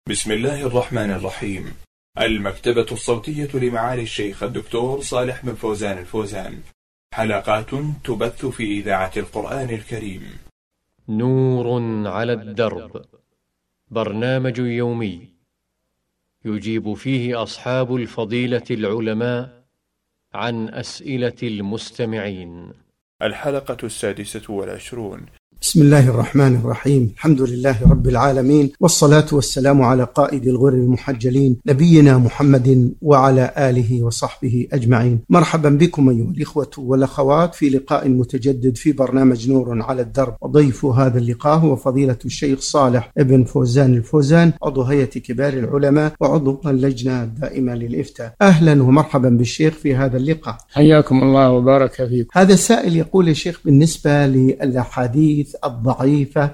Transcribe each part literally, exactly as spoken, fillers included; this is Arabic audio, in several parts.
بسم الله الرحمن الرحيم. المكتبة الصوتية لمعالي الشيخ الدكتور صالح بن فوزان الفوزان، حلقات تبث في إذاعة القرآن الكريم. نور على الدرب، برنامج يومي يجيب فيه أصحاب الفضيلة العلماء عن أسئلة المستمعين. الحلقة السادسة والعشرون. بسم الله الرحمن الرحيم. الحمد لله رب العالمين، والصلاة والسلام على قائد الغر المحجلين نبينا محمد وعلى آله وصحبه أجمعين. مرحبا بكم أيها الإخوة والأخوات في لقاء متجدد في برنامج نور على الدرب. وضيف هذا اللقاء هو فضيلة الشيخ صالح بن فوزان الفوزان، عضو هيئة كبار العلماء وعضو اللجنة الدائمة للإفتاء. أهلا ومرحبا بالشيخ في هذا اللقاء. حياكم الله وبارك فيكم. هذا السائل يقول يا شيخ، بالنسبة للأحاديث الضعيفة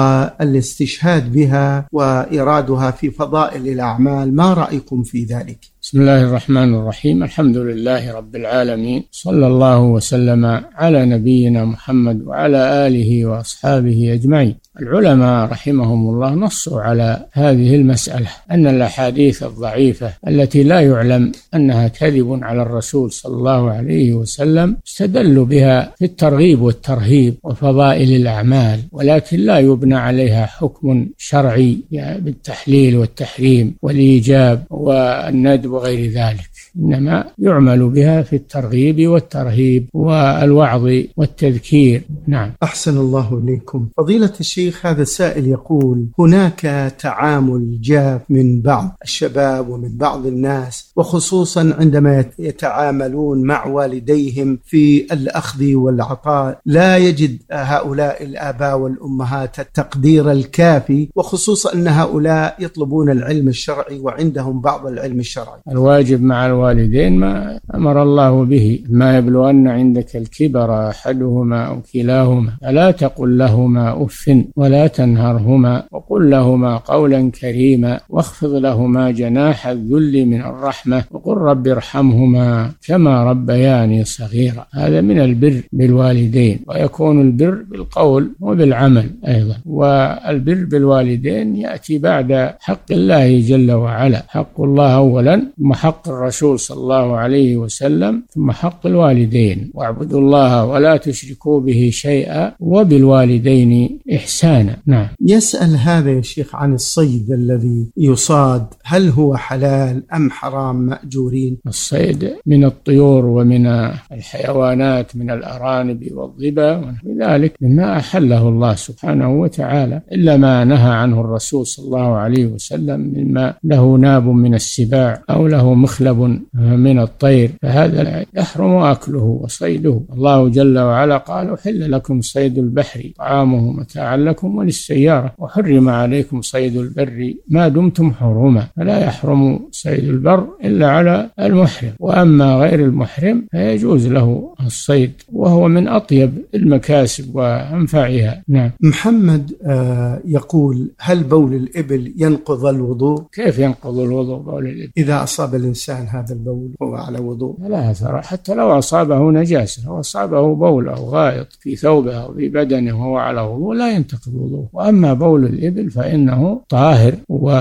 والاستشهاد بها وإرادها في فضائل الأعمال، ما رأيكم في ذلك؟ بسم الله الرحمن الرحيم. الحمد لله رب العالمين، صلى الله وسلم على نبينا محمد وعلى آله وأصحابه أجمعين. العلماء رحمهم الله نصوا على هذه المسألة، أن الأحاديث الضعيفة التي لا يعلم أنها كذب على الرسول صلى الله عليه وسلم استدلوا بها في الترغيب والترهيب وفضائل الأعمال، ولكن لا يبنى عليها حكم شرعي بالتحليل والتحريم والإيجاب والندب وغير ذلك، إنما يعمل بها في الترغيب والترهيب والوعظ والتذكير. نعم. أحسن الله إليكم. فضيلة الشيخ، هذا السائل يقول هناك تعامل جاف من بعض الشباب ومن بعض الناس، وخصوصا عندما يتعاملون مع والديهم في الأخذ والعطاء، لا يجد هؤلاء الآباء والأمهات التقدير الكافي، وخصوصا أن هؤلاء يطلبون العلم الشرعي وعندهم بعض العلم الشرعي. الواجب مع الوالدين ما أمر الله به: ما يبلغن عندك الكبر أحدهما أو كلاهما فلا تقل لهما أف ولا تنهرهما وقل لهما قولا كريما واخفض لهما جناح الذل من الرحمة وقل رب ارحمهما كما ربياني صغيرا. هذا من البر بالوالدين، ويكون البر بالقول وبالعمل أيضا. والبر بالوالدين يأتي بعد حق الله جل وعلا: حق الله أولا، ثم حق الرسول صلى الله عليه وسلم، ثم حق الوالدين. واعبدوا الله ولا تشركوا به شيئا وبالوالدين إحسانا. نعم. يسأل هذا يا شيخ عن الصيد الذي يصاد، هل هو حلال أم حرام مأجورين؟ الصيد من الطيور ومن الحيوانات من الأرانب والظبا ونحو ذلك مما أحله الله سبحانه وتعالى، إلا ما نهى عنه الرسول صلى الله عليه وسلم مما له ناب من السباع أو له مخلب من الطير، فهذا يحرم أكله وصيده. الله جل وعلا قال: أحل لكم صيد البحر طعامه متاعا لكم وللسيارة وحرم عليكم صيد البر ما دمتم حرما. فلا يحرم صيد البر إلا على المحرم، وأما غير المحرم فيجوز له الصيد، وهو من أطيب المكاسب وأنفعها. نعم. محمد آه يقول: هل بول الإبل ينقض الوضوء؟ كيف ينقض الوضوء بول الإبل؟ إذا أصاب الإنسان هذا البول وهو على وضوء؟ لا أثر، حتى لو أصابه نجاسة أو أصابه بول أو غائط في ثوبه أو في بدنه وهو على وضوء لا ينتقض وضوءه. وأما بول الإبل فإنه طاهر،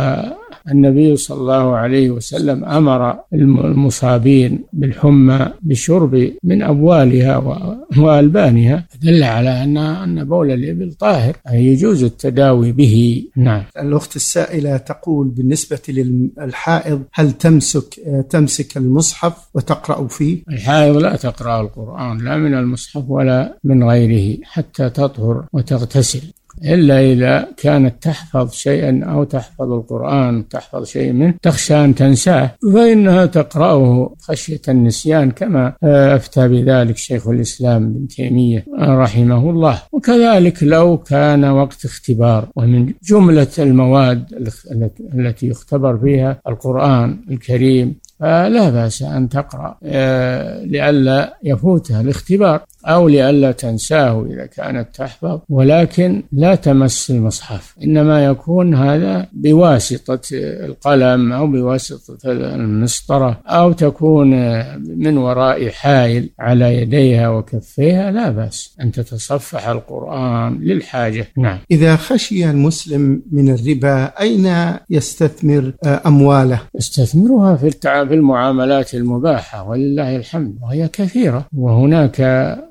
والنبي صلى الله عليه وسلم أمر المصابين بالحمى بالشرب من أبوالها وألبانها، دل على أن أن بول الإبل طاهر، أي يجوز التداوي به. نعم. الأخت السائلة تقول: بالنسبة للحائض هل تمسك تمسك المصحف وتقرأ فيه؟ الحائض لا تقرأ القرآن لا من المصحف ولا من غيره حتى تطهر وتغتسل، إلا إذا كانت تحفظ شيئا أو تحفظ القرآن تحفظ شيء منه تخشى أن تنساه فإنها تقرأه خشية النسيان، كما أفتى بذلك شيخ الإسلام ابن تيمية رحمه الله. وكذلك لو كان وقت اختبار، ومن جملة المواد التي يختبر فيها القرآن الكريم فلا بأس أن تقرأ لئلا يفوتها الاختبار. أو لئلا تنساه إذا كانت تحفظ، ولكن لا تمس المصحف، إنما يكون هذا بواسطة القلم أو بواسطة المسطرة، أو تكون من وراء حائل على يديها وكفيها، لا بأس أن تتصفح القرآن للحاجة. نعم. إذا خشي المسلم من الربا أين يستثمر أمواله؟ يستثمرها في في المعاملات المباحة ولله الحمد، وهي كثيرة، وهناك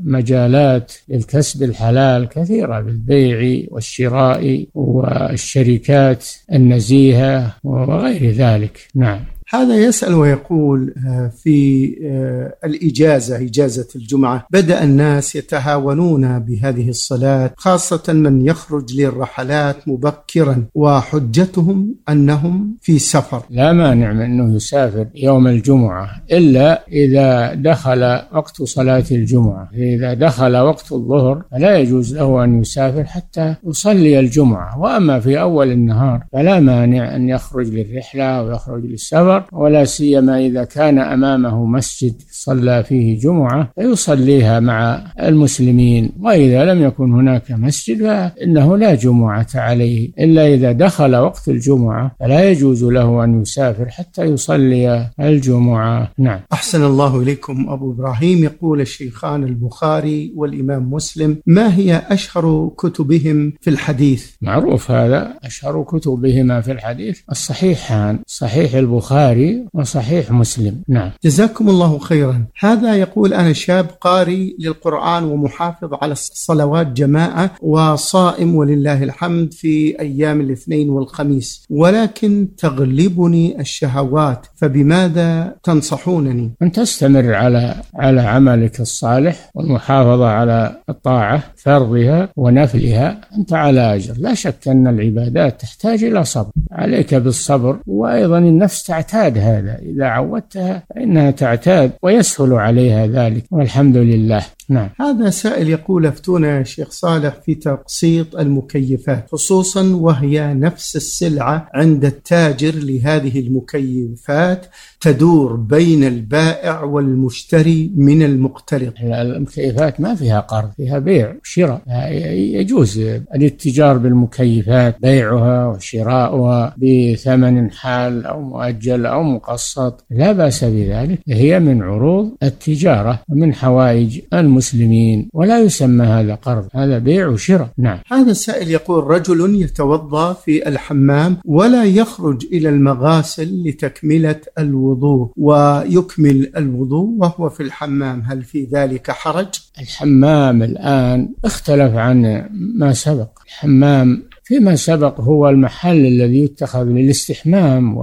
مجالات للكسب الحلال كثيرة بالبيع والشراء والشركات النزيهة وغير ذلك. نعم. هذا يسأل ويقول في الإجازة، إجازة الجمعة، بدأ الناس يتهاونون بهذه الصلاة، خاصة من يخرج للرحلات مبكرا، وحجتهم أنهم في سفر. لا مانع من أنه يسافر يوم الجمعة، إلا إذا دخل وقت صلاة الجمعة. إذا دخل وقت الظهر فلا يجوز له أن يسافر حتى يصلي الجمعة، وأما في أول النهار فلا مانع أن يخرج للرحلة ويخرج للسفر، ولا سيما إذا كان أمامه مسجد صلى فيه جمعة فيصليها مع المسلمين، وإذا لم يكن هناك مسجد فإنه لا جمعة عليه، إلا إذا دخل وقت الجمعة فلا يجوز له أن يسافر حتى يصلي الجمعة. نعم. أحسن الله إليكم أبو إبراهيم. يقول الشيخان البخاري والإمام مسلم: ما هي أشهر كتبهم في الحديث؟ معروف هذا، أشهر كتبهما في الحديث الصحيحان، صحيح البخاري وصحيح مسلم. نعم. جزاكم الله خيرا. هذا يقول: أنا شاب قاري للقرآن ومحافظ على الصلوات جماعة وصائم ولله الحمد في أيام الاثنين والخميس، ولكن تغلبني الشهوات، فبماذا تنصحونني؟ أن تستمر على على عملك الصالح والمحافظة على الطاعة، فرضها ونفلها، أنت على أجر. لا شك أن العبادات تحتاج إلى صبر، عليك بالصبر، وأيضا النفس تعتاد هذا، إذا عودتها فإنها تعتاد ويسهل عليها ذلك، والحمد لله. نعم. هذا سائل يقول: افتونا يا شيخ صالح في تقسيط المكيفات، خصوصا وهي نفس السلعة عند التاجر لهذه المكيفات تدور بين البائع والمشتري من المقترض. المكيفات ما فيها قرض، فيها بيع وشراء، يجوز الاتجار بالمكيفات، بيعها وشراؤها بثمن حال أو مؤجل أو مقسط، لا بأس بذلك، هي من عروض التجارة ومن حوائج المسلمين، ولا يسمى هذا قرض، هذا بيع وشراء. نعم. هذا السائل يقول: رجل يتوضأ في الحمام ولا يخرج إلى المغاسل لتكملة الوضوء ويكمل الوضوء وهو في الحمام، هل في ذلك حرج؟ الحمام الآن اختلف عن ما سبق. الحمام فيما سبق هو المحل الذي يتخذ للاستحمام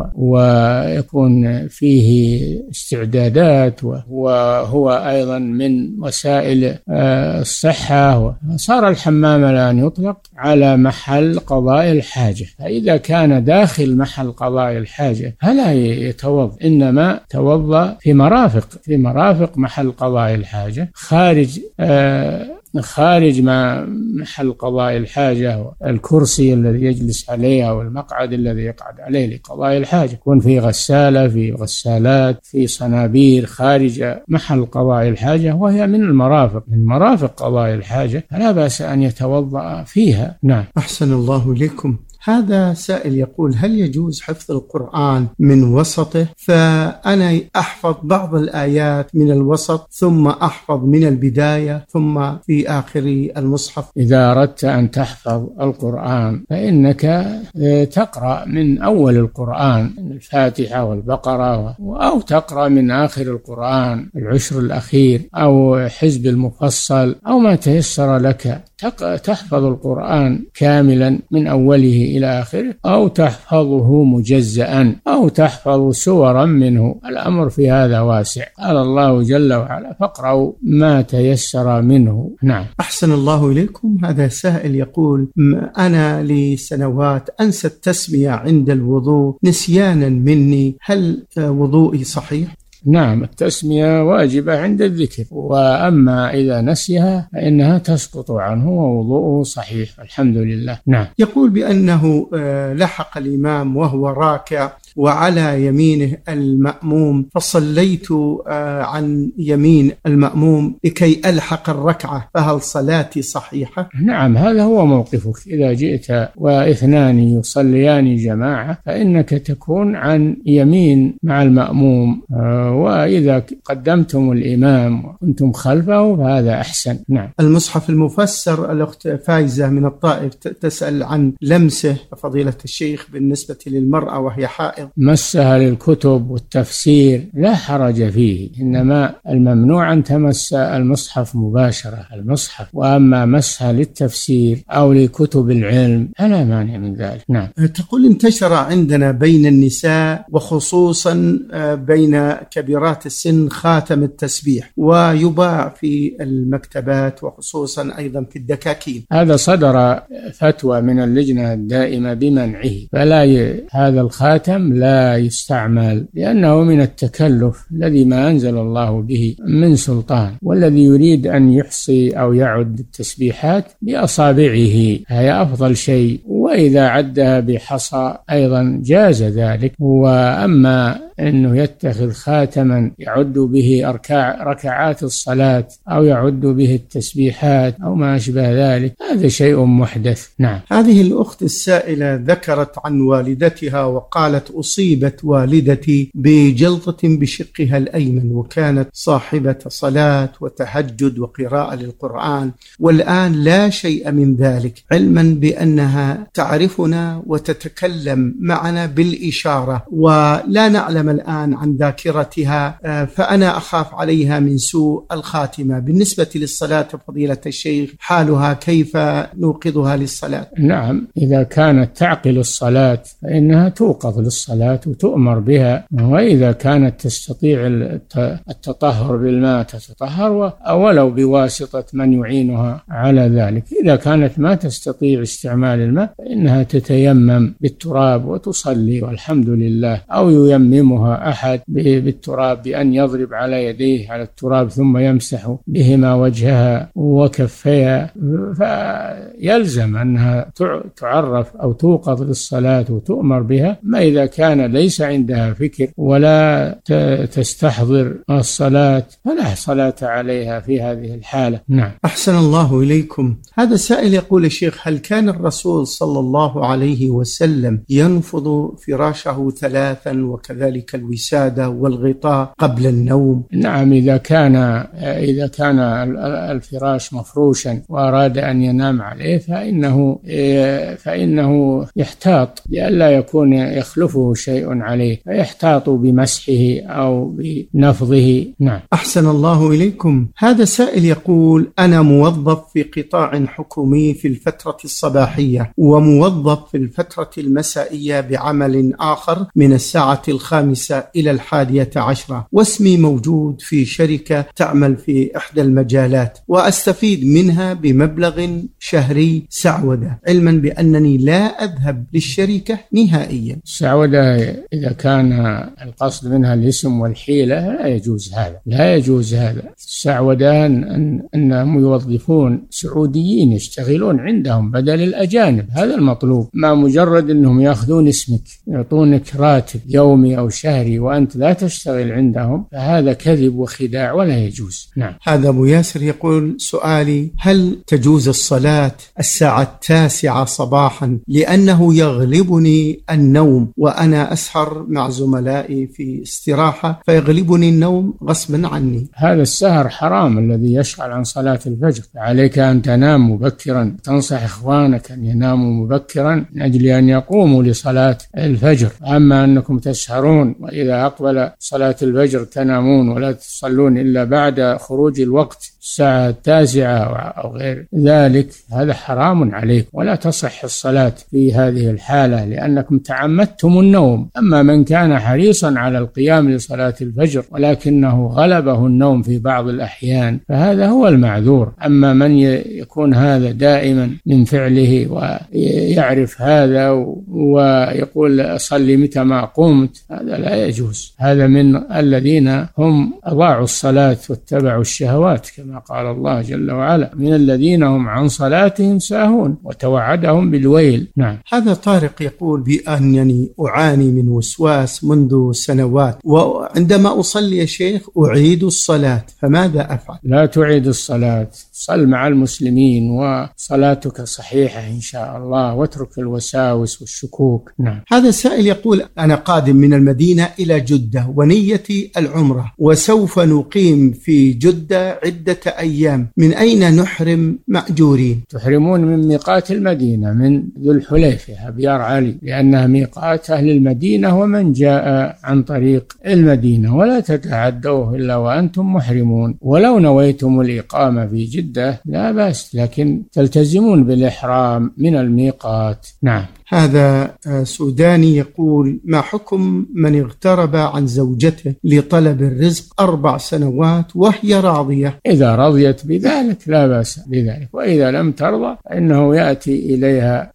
ويكون فيه استعدادات، وهو أيضا من وسائل الصحة. صار الحمام الآن يطلق على محل قضاء الحاجة، فإذا كان داخل محل قضاء الحاجة فلا يتوضأ، إنما توضأ في مرافق في مرافق محل قضاء الحاجة، خارج آه خارج ما محل قضاء الحاجة، الكرسي الذي يجلس عليه أو المقعد الذي يقعد عليه لقضاء الحاجة، يكون في غسالة، في غسالات، في صنابير خارج محل قضاء الحاجة، وهي من المرافق من مرافق قضاء الحاجة، فلا بأس أن يتوضأ فيها. نعم. أحسن الله إليكم. هذا سائل يقول: هل يجوز حفظ القرآن من وسطه؟ فأنا أحفظ بعض الآيات من الوسط ثم أحفظ من البداية ثم في آخر المصحف. إذا أردت أن تحفظ القرآن فإنك تقرأ من أول القرآن، من الفاتحة والبقرة، أو تقرأ من آخر القرآن العشر الأخير أو حزب المفصل أو ما تيسر لك. تحفظ القرآن كاملا من أوله إلى آخره، أو تحفظه مجزأ، أو تحفظ سورا منه. الأمر في هذا واسع، قال الله جل وعلا: فاقرأوا ما تيسر منه. نعم. أحسن الله إليكم. هذا سائل يقول: أنا لسنوات أنسى التسمية عند الوضوء نسيانا مني، هل وضوئي صحيح؟ نعم التسمية واجبة عند الذكر، وأما إذا نسيها فإنها تسقط عنه ووضوءه صحيح الحمد لله. نعم. يقول بأنه لحق الإمام وهو راكع وعلى يمينه المأموم، فصليت عن يمين المأموم لكي ألحق الركعة، فهل صلاتي صحيحة؟ نعم هذا هو موقفك. إذا جئت واثنان يصليان جماعة فإنك تكون عن يمين مع المأموم، وإذا قدمتم الإمام وكنتم خلفه فهذا أحسن. نعم. المصحف المفسر، الأخت فايزة من الطائف تسأل عن لمسه فضيلة الشيخ بالنسبة للمرأة وهي حائض. مسها للكتب والتفسير لا حرج فيه، إنما الممنوع أن تمس المصحف مباشرة المصحف، وأما مسها للتفسير أو لكتب العلم فلا مانع من ذلك. نعم. تقول انتشر عندنا بين النساء وخصوصا بين كبيرات السن خاتم التسبيح، ويباع في المكتبات وخصوصا أيضا في الدكاكين. هذا صدر فتوى من اللجنة الدائمة بمنعه، فلا ي... هذا الخاتم لا يستعمل لأنه من التكلف الذي ما أنزل الله به من سلطان، والذي يريد أن يحصي أو يعد التسبيحات بأصابعه هي أفضل شيء، وإذا عدها بحصى أيضا جاز ذلك. وأما أنه يتخذ خاتما يعد به أركع ركعات الصلاة أو يعد به التسبيحات أو ما أشبه ذلك هذا شيء محدث. نعم. هذه الأخت السائلة ذكرت عن والدتها وقالت أصيبت والدتي بجلطة بشقها الأيمن، وكانت صاحبة صلاة وتهجد وقراءة للقرآن، والآن لا شيء من ذلك، علما بأنها تعرفنا وتتكلم معنا بالإشارة ولا نعلم الآن عن ذاكرتها، فأنا أخاف عليها من سوء الخاتمة. بالنسبة للصلاة فضيلة الشيخ حالها كيف نوقظها للصلاة؟ نعم إذا كانت تعقل الصلاة فإنها توقظ للصلاة وتؤمر بها، وإذا كانت تستطيع التطهر بالماء تتطهر ولو بواسطة من يعينها على ذلك. إذا كانت ما تستطيع استعمال الماء فإنها تتيمم بالتراب وتصلي والحمد لله، أو ييممها أحد بالتراب بأن يضرب على يديه على التراب ثم يمسح بهما وجهها وكفيها، فيلزم أنها تعرف أو توقظ للصلاة وتؤمر بها. ما إذا كان ليس عندها فكر ولا تستحضر الصلاة فلا صلاة عليها في هذه الحالة. نعم. أحسن الله إليكم. هذا سائل يقول الشيخ هل كان الرسول صلى الله عليه وسلم ينفض فراشه ثلاثا وكذلك الوسادة والغطاء قبل النوم؟ نعم إذا كان إذا كان الفراش مفروشا وأراد أن ينام عليه فإنه فإنه يحتاط لئلا يكون يخلفه شيء عليه، فيحتاط بمسحه أو بنفضه. نعم. أحسن الله إليكم. هذا سائل يقول أنا موظف في قطاع حكومي في الفترة الصباحية وموظف في الفترة المسائية بعمل آخر من الساعة الخامسة إلى الحادية عشرة، واسمي موجود في شركة تعمل في إحدى المجالات وأستفيد منها بمبلغ شهري سعودة، علما بأنني لا أذهب للشركة نهائيا. السعودة إذا كان القصد منها الاسم والحيلة لا يجوز هذا، لا يجوز هذا. السعودة أن أنهم يوظفون سعوديين يشتغلون عندهم بدل الأجانب، هذا المطلوب، ما مجرد أنهم يأخذون اسمك يعطونك راتب يومي أو شهري وأنت لا تشتغل عندهم، فهذا كذب وخداع ولا يجوز. نعم. هذا أبو ياسر يقول سؤالي هل تجوز الصلاة الساعة التاسعة صباحا لأنه يغلبني النوم وأنا أسهر مع زملائي في استراحة فيغلبني النوم غصبا عني؟ هذا السهر حرام الذي يشغل عن صلاة الفجر، عليك أن تنام مبكرا، تنصح إخوانك أن يناموا مبكرا من أجل أن يقوموا لصلاة الفجر. أما أنكم تسهرون وإذا أقبل صلاة الفجر تنامون ولا تصلون إلا بعد خروج الوقت الساعة التاسعة أو غير ذلك هذا حرام عليكم، ولا تصح الصلاة في هذه الحالة لأنكم تعمدتم النوم. أما من كان حريصا على القيام لصلاة الفجر ولكنه غلبه النوم في بعض الأحيان فهذا هو المعذور. أما من يكون هذا دائما من فعله ويعرف هذا ويقول أصلي متى ما قمت، هذا لا يجوز. هذا من الذين هم أضاعوا الصلاة واتبعوا الشهوات كما قال الله جل وعلا: من الذين هم عن صلاتهم ساهون وتوعدهم بالويل. نعم. هذا طارق يقول بأنني أعاني من وسواس منذ سنوات، وعندما أصلي يا شيخ أعيد الصلاة، فماذا أفعل؟ لا تعيد الصلاة، صل مع المسلمين وصلاتك صحيحة إن شاء الله، واترك الوساوس والشكوك. نعم. هذا السائل يقول: أنا قادم من المدينة إلى جدة ونيتي العمرة، وسوف نقيم في جدة عدة أيام، من أين نحرم مأجورين؟ تحرمون من ميقات المدينة، من ذو الحليفة أبيار علي، لأنها ميقات أهل المدينة ومن جاء عن طريق المدينة، ولا تتعدوه إلا وأنتم محرمون. ولو نويتم الإقامة في جدة لا بأس، لكن تلتزمون بالإحرام من الميقات. نعم. هذا سوداني يقول: ما حكم من اغترب عن زوجته لطلب الرزق أربع سنوات وهي راضية؟ إذا رضيت بذلك لا بأس بذلك، وإذا لم ترضى فإنه يأتي إليها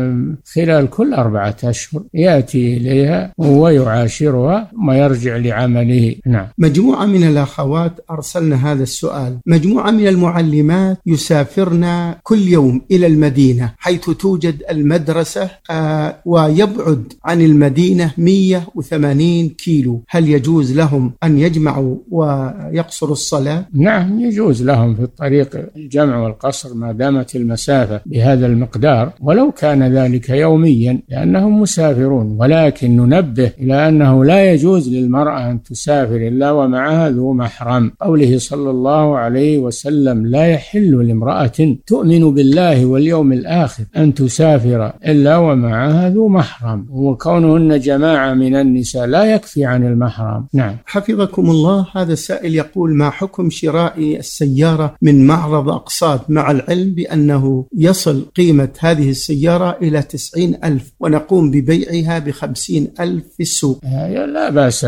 خلال كل أربعة أشهر، يأتي إليها ويعاشرها ثم يرجع لعمله. نعم. مجموعة من الأخوات أرسلنا هذا السؤال. مجموعة من المعلمات يسافرن كل يوم إلى المدينة حيث توجد المدرسة آه ويبعد عن المدينة مئة وثمانين كيلو، هل يجوز لهم أن يجمعوا ويقصروا الصلاة؟ نعم يجوز لهم في الطريق الجمع والقصر ما دامت المسافة بهذا المقدار، ولو كان ذلك يوميا لأنهم مسافرون. ولكن ننبه إلى أنه لا يجوز للمرأة أن تسافر إلا ومعها ذو محرم، قوله صلى الله عليه وسلم: لا يحل لامرأة تؤمن بالله واليوم الآخر أن تسافر إلا ومعها ذو محرم، وكونهن جماعة من النساء لا يكفي عن المحرم. نعم. حفظكم الله. هذا السائل يقول: ما حكم شراء السيارة من معرض أقساط مع العلم بأنه يصل قيمة هذه السيارة إلى تسعين ألف ونقوم ببيعها بخمسين ألف في السوق؟ لا بأس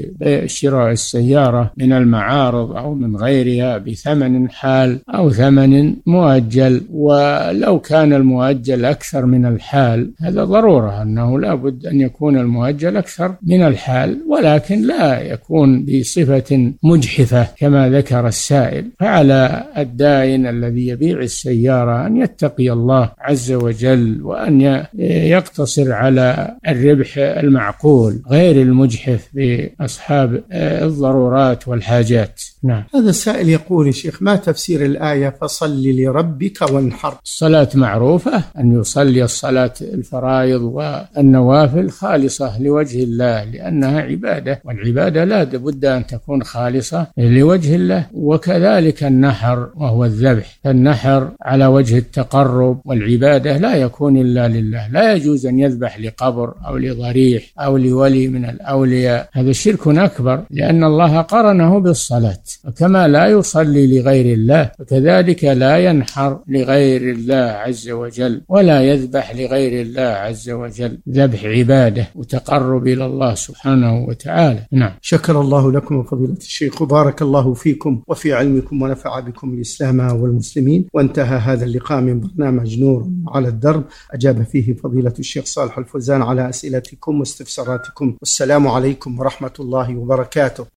بشراء السيارة من المعارض أو من غيرها بثمن حال أو ثمن مؤجل، ولو كان المؤجل أكثر من الحال هذا ضرورة أنه لا بد أن يكون المؤجل أكثر من الحال، ولكن لا يكون بصفة مجحفة كما ذكر السائل. فعلى الدائن الذي يبيع السيارة أن يتقي الله عز وجل وأن يقتصر على الربح المعقول غير المجحف بأصحاب الضرورات والحاجات. نعم. هذا السائل يقول: يا شيخ ما تفسير الآية فصل لربك وانحر؟ الصلاة معروفة أن يصلي الصلاة الفرائض والنوافل خالصة لوجه الله لأنها عبادة، والعبادة لا بد أن تكون خالصة لوجه الله. وكذلك النحر وهو الذبح، النحر على وجه التقرب، والعبادة لا يكون إلا لله. لا يجوز أن يذبح لقبر أو لضريح أو لولي من الأولياء، هذا شرك أكبر لأن الله قرنه بالصلاة. وكما لا يصلي لغير الله فكذلك لا ينحر لغير الله عز وجل ولا يذبح لغير الله عز وجل. ذبح عبادة وتقرب إلى الله سبحانه وتعالى. نعم. شكر الله لكم فضيلة الشيخ وبارك الله فيكم وفي علمكم ونفع بكم الإسلام والمسلمين. وانتهى هذا اللقاء من برنامج نور على الدرب، أجاب فيه فضيلة الشيخ صالح الفوزان على أسئلتكم واستفساراتكم، والسلام عليكم ورحمة الله وبركاته.